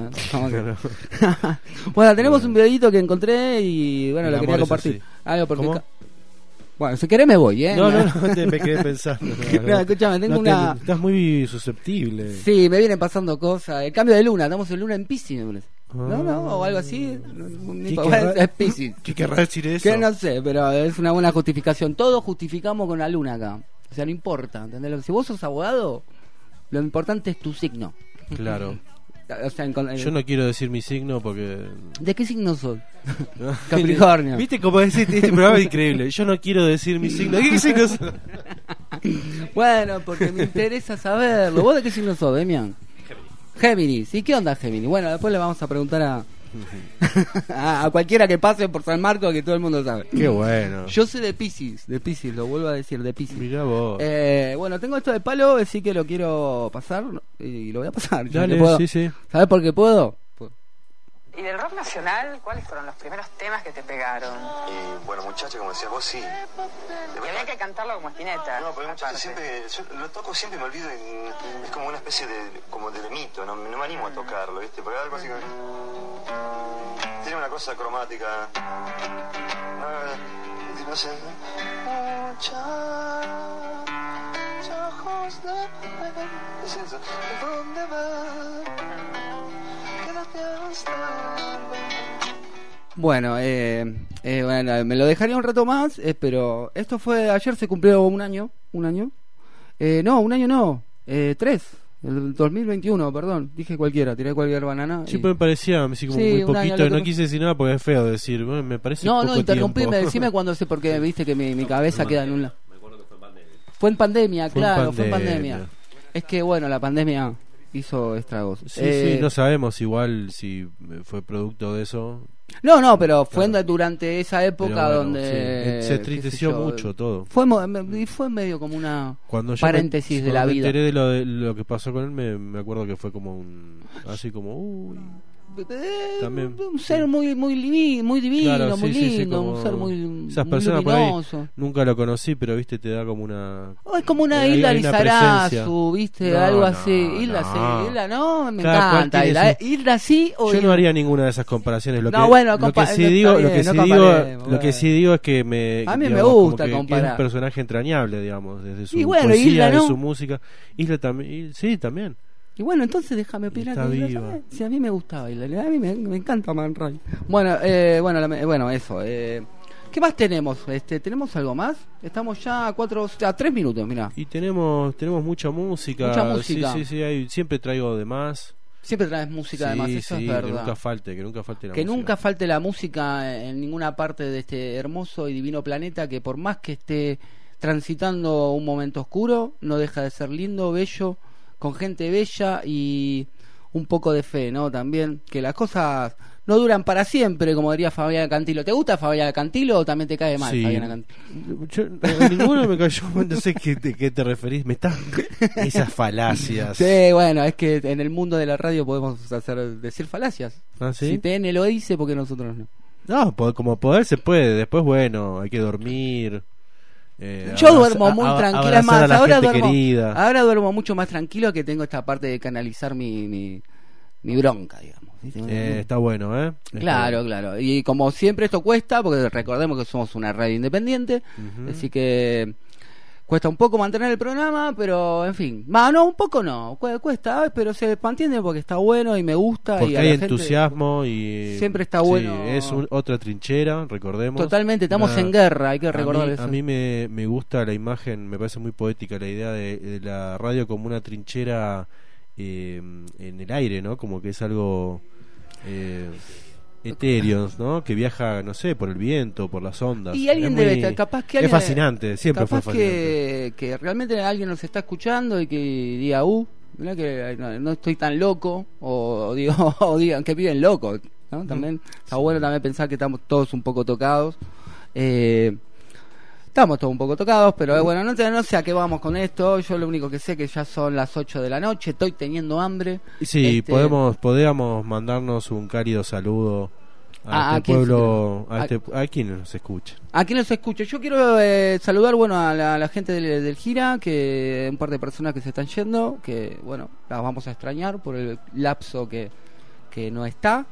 Bueno, tenemos un videito que encontré y bueno, lo quería compartir. Sí. Algo porque bueno, si querés me voy, No, me quedé pensando. Escúchame, tengo estás muy susceptible. Sí, me vienen pasando cosas. El cambio de luna, estamos en luna en Piscis, me parece. No, o algo así. Es Piscis. ¿Qué querrá decir eso? Que no sé, pero es una buena justificación. Todos justificamos con la luna acá. O sea, no importa, ¿entendés? Si vos sos abogado, lo importante es tu signo. Claro. O sea, yo no quiero decir mi signo porque... ¿De qué signo sos? Capricornio. ¿Viste cómo decís? Este programa es increíble. Yo no quiero decir mi signo. ¿De qué signo sos? Bueno, porque me interesa saberlo. ¿Vos de qué signo sos, Demian? Géminis. ¿Y qué onda Géminis? Bueno, después le vamos a preguntar a cualquiera que pase por San Marcos, que todo el mundo sabe. Qué bueno. Yo soy de Piscis, lo vuelvo a decir, de Piscis. Mirá vos. Bueno, tengo esto de Palo, así que lo quiero pasar y lo voy a pasar. Dale, sí. ¿Sabés por qué puedo? ¿Y del rock nacional, cuáles fueron los primeros temas que te pegaron? Y bueno, muchacha, como decías vos, sí. Y había que cantarlo como Spinetta. No, pero muchacha siempre, yo lo toco siempre y me olvido, es como una especie de mito, no me animo a tocarlo, ¿viste? Porque algo así que... Tiene una cosa cromática. No sé. Es eso. ¿Dónde vas? Bueno, bueno, me lo dejaría un rato más, pero esto fue ayer, se cumplió un año. No, un año no, 3, el 2021, perdón, dije cualquiera, tiré cualquier banana. Siempre me parecía así como muy poquito, no quise decir nada porque es feo decir, me parece poco tiempo. No, interrumpime, decime cuando sé, porque viste que mi cabeza queda en un lado. Me acuerdo que fue en pandemia. Fue en pandemia. Es que bueno, la pandemia hizo estragos. Sí, no sabemos igual si fue producto de eso. No, pero fue durante esa época donde se entristeció mucho todo. Fue medio como una paréntesis de la vida. Cuando me enteré de lo que pasó con él, me acuerdo que fue como así como también un ser muy divino, claro, muy lindo, como un ser muy esas personas por ahí luminoso. Nunca lo conocí, pero viste, te da como una es como una Hilda Lizarazu, viste, algo así. Hilda no, me encanta. Hilda sí o yo no haría ninguna de esas comparaciones. Lo que sí digo es que a mí me gusta comparar. Es un personaje entrañable, digamos, desde su poesía, de su música. Hilda también, sí, también. Y bueno, entonces déjame opinar. Si a mí me gustaba, a mí me encanta Man Ray. Bueno, eso. ¿Qué más tenemos? ¿Tenemos algo más? Estamos ya a 3 minutos, mirá. Y tenemos mucha música. Mucha música. Sí, siempre traigo de más. Siempre traes música además, eso es verdad. Que nunca falte la música. Que nunca falte la música en ninguna parte de este hermoso y divino planeta, que por más que esté transitando un momento oscuro, no deja de ser lindo, bello, con gente bella y un poco de fe, ¿no? También, que las cosas no duran para siempre, como diría Fabiana Cantilo. ¿Te gusta Fabiana Cantilo o también te cae mal Fabiana Cantilo? Ninguno me cayó, no sé qué te referís. Esas falacias. Sí, bueno, es que en el mundo de la radio podemos decir falacias. ¿Ah, sí? Si TN lo dice, ¿por qué nosotros no? No, como poder se puede. Después, bueno, hay que dormir. Yo duermo muy tranquila, es más, ahora duermo mucho más tranquilo, que tengo esta parte de canalizar mi bronca, digamos. Está bueno, ¿eh? Claro. Y como siempre esto cuesta, porque recordemos que somos una radio independiente, así que cuesta un poco mantener el programa, pero en fin. No, un poco no, cuesta, pero se mantiene porque está bueno y me gusta. Porque y hay entusiasmo y siempre está bueno. Sí, es otra trinchera, recordemos. Totalmente, estamos en guerra, hay que recordar eso. A mí me gusta la imagen, me parece muy poética la idea de la radio como una trinchera en el aire, ¿no? Como que es algo etéreo, ¿no? Que viaja, no sé, por el viento, por las ondas. Y alguien debe estar, capaz que es fascinante, siempre fue fascinante. Que realmente alguien nos está escuchando y que diga, mirá que no estoy tan loco, o digan que viven locos, ¿no? También está bueno también pensar que estamos todos un poco tocados. Estamos todos un poco tocados, pero bueno, no sé a qué vamos con esto. Yo lo único que sé es que ya son las 8 de la noche, estoy teniendo hambre. Sí, podríamos mandarnos un cálido saludo a este pueblo, a quien nos escucha. A quien nos escucha. Yo quiero saludar, a la gente del Gira, que un par de personas que se están yendo, que bueno, las vamos a extrañar por el lapso que no está.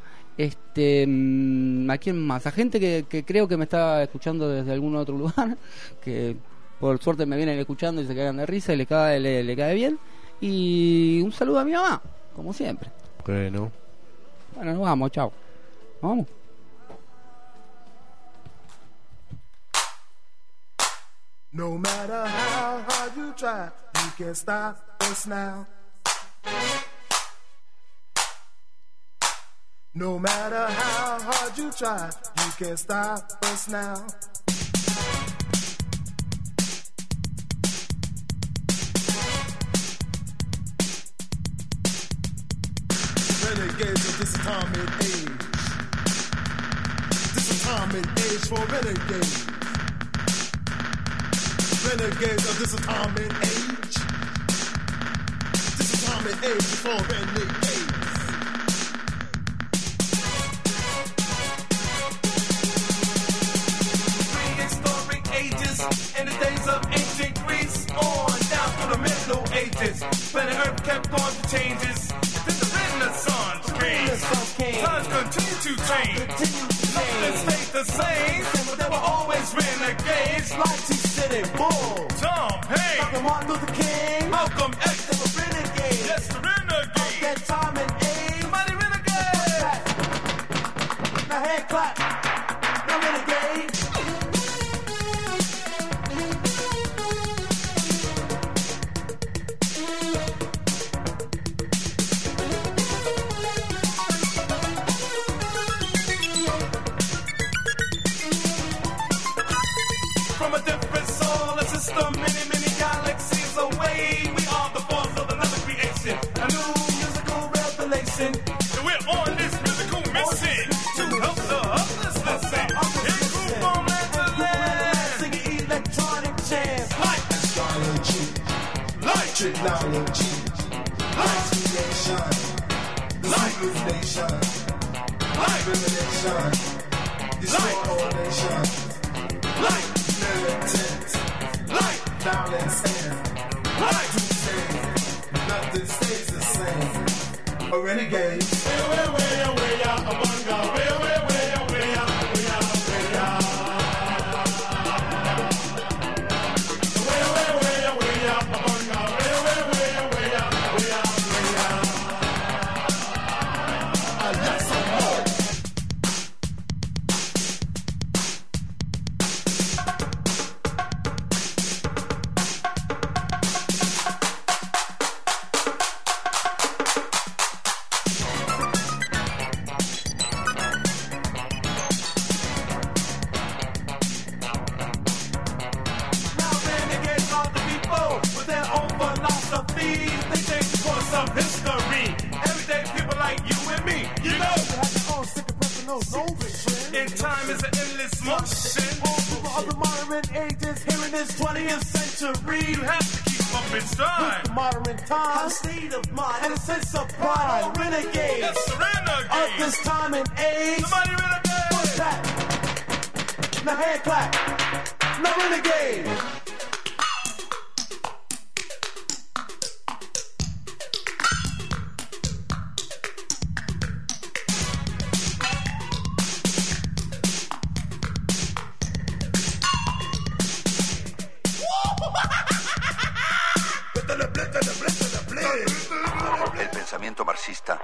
¿A quién más? A gente que creo que me está escuchando desde algún otro lugar, que por suerte me vienen escuchando y se cagan de risa y le cae bien. Y un saludo a mi mamá, como siempre. Bueno, nos vamos, chao. Vamos. No matter how hard you try, you can't stop us now. No matter how hard you try, you can't stop us now. Renegades of this atomic age. This atomic age for renegades. Renegades of this atomic age. This atomic age for renegades. In the days of ancient Greece, on down through the Middle Ages, planet Earth kept going through changes. Then the Renaissance came. Times continue to change. Nothing stayed the same, but there were always renegades like T-City Bull, Tom Hanks, Dr. Martin Luther King, Malcolm X. They were renegades. Yes, the renegades. Of that time and age. Somebody renegade. Now hand clap. Now renegade. Many galaxies away, we are the force of another creation, a new musical revelation. And we're on this musical mission to help the others listen. In group on land to land, singing electronic jams like astrology, like technology, like creation, like illumination, like revelation, destroy all nations, like militant. Like violence and like to say nothing stays the same. A renegade. this 20th century, you have to keep up in stride. With modern times, a state of mind, and a sense of pride. Renegade, yes, renegade of this time and age. Somebody renegade. What's that? Now hand clap. No renegade. El pensamiento marxista.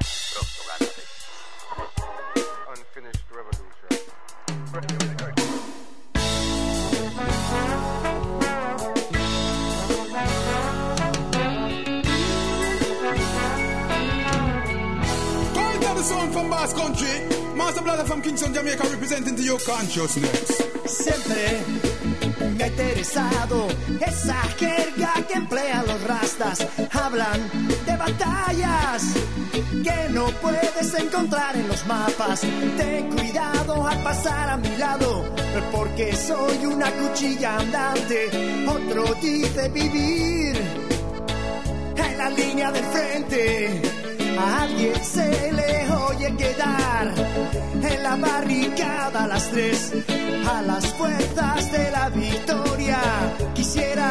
From Basque Country, Master Brother from Kingston, Jamaica, representing to your consciousness. Siempre me ha interesado esa jerga que emplean los rastas. Hablan de batallas que no puedes encontrar en los mapas. Ten cuidado al pasar a mi lado, porque soy una cuchilla andante. Otro dice vivir en la línea del frente. A alguien se le oye quedar en la barricada a las 3, a las puertas de la victoria. Quisiera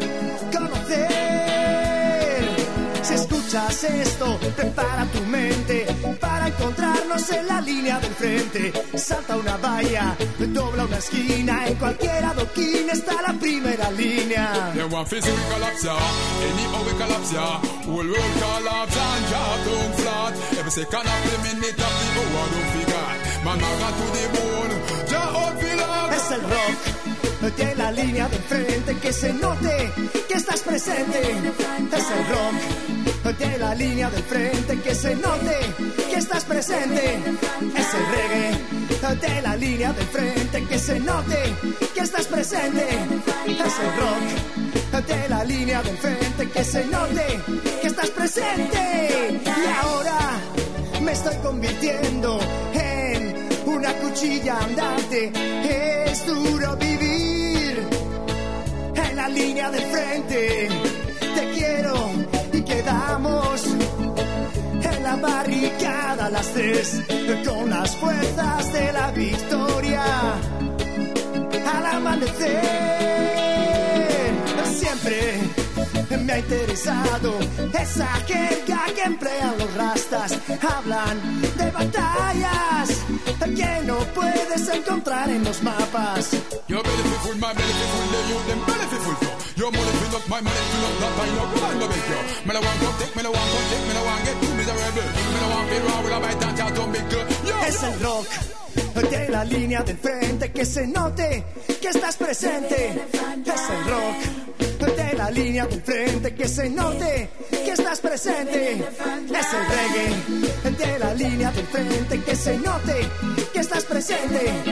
conocer, si escuchas esto, prepara tu mente para encontrarnos en la línea del frente. Salta una valla, dobla una esquina, en cualquier adoquín está la primera línea. They want face we collapse ya, anyhow we collapse ya. Whole world collapse and drop down flat. Every second of the minute of the hour don't forget. Man, I got to the bone, ja out feel. Es el rock de la línea del frente, que se note que estás presente. Es el rock de la línea del frente, que se note que estás presente. Es el reggae de la línea del frente, que se note que estás presente. Es el rock de la línea del frente, que se note que estás presente. Y ahora me estoy convirtiendo en una cuchilla andante. Es duro vivir en la línea del frente. Te quiero y quedamos en la barricada a las 3, con las fuerzas de la victoria al amanecer. Siempre me ha interesado esa jerga que emplean los rastas. Hablan de batallas que no puedes encontrar en los mapas. Your belly fi full, my belly fi full, the youth them belly fi full. Your money fill up, my money fill up, that I no go and go make you. Me no want to take, me no want to take, me no want get too miserable. Me no want feel wrong with a bite and chat on big girl. Es el rock de la línea del frente, que se note que estás presente. Es el rock de la línea del frente, que se note que estás presente. Es el reggae de la línea del frente, que se note que estás presente.